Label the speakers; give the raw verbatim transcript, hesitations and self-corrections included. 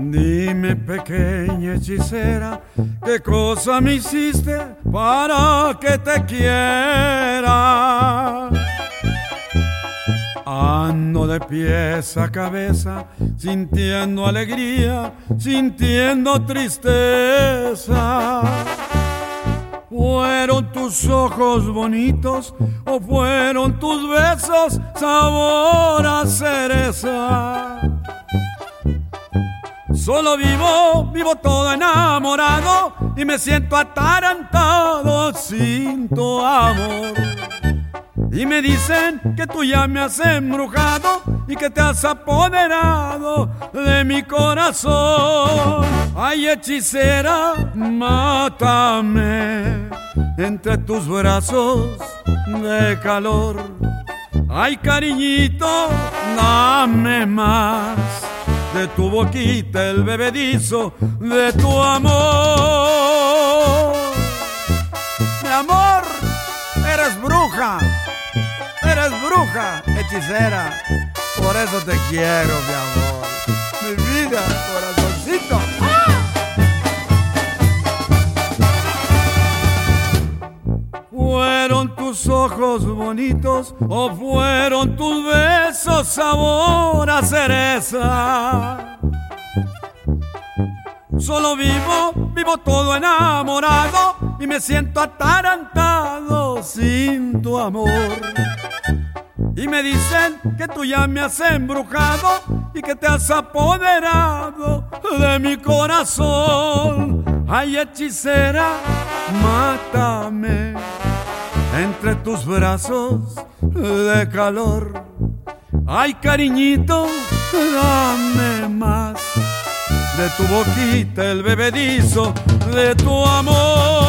Speaker 1: Dime, pequeña hechicera, ¿qué cosa me hiciste para que te quiera? Ando de pies a cabeza, sintiendo alegría, sintiendo tristeza. ¿Fueron tus ojos bonitos o fueron tus besos sabor a cereza? Solo vivo, vivo todo enamorado y me siento atarantado sin tu amor. Y me dicen que tú ya me has embrujado y que te has apoderado de mi corazón. Ay, hechicera, mátame entre tus brazos de calor. Ay, cariñito, dame más de tu boquita el bebedizo de tu amor. Mi amor, eres bruja, eres bruja, hechicera, por eso te quiero, mi amor, mi vida, corazoncito. ¿Fueron tus ojos bonitos o fueron tus besos sabor a cereza? Solo vivo, vivo todo enamorado y me siento atarantado sin tu amor. Y me dicen que tú ya me has embrujado y que te has apoderado de mi corazón. Ay, hechicera, mátame entre tus brazos de calor. Ay, cariñito, dame más de tu boquita el bebedizo de tu amor.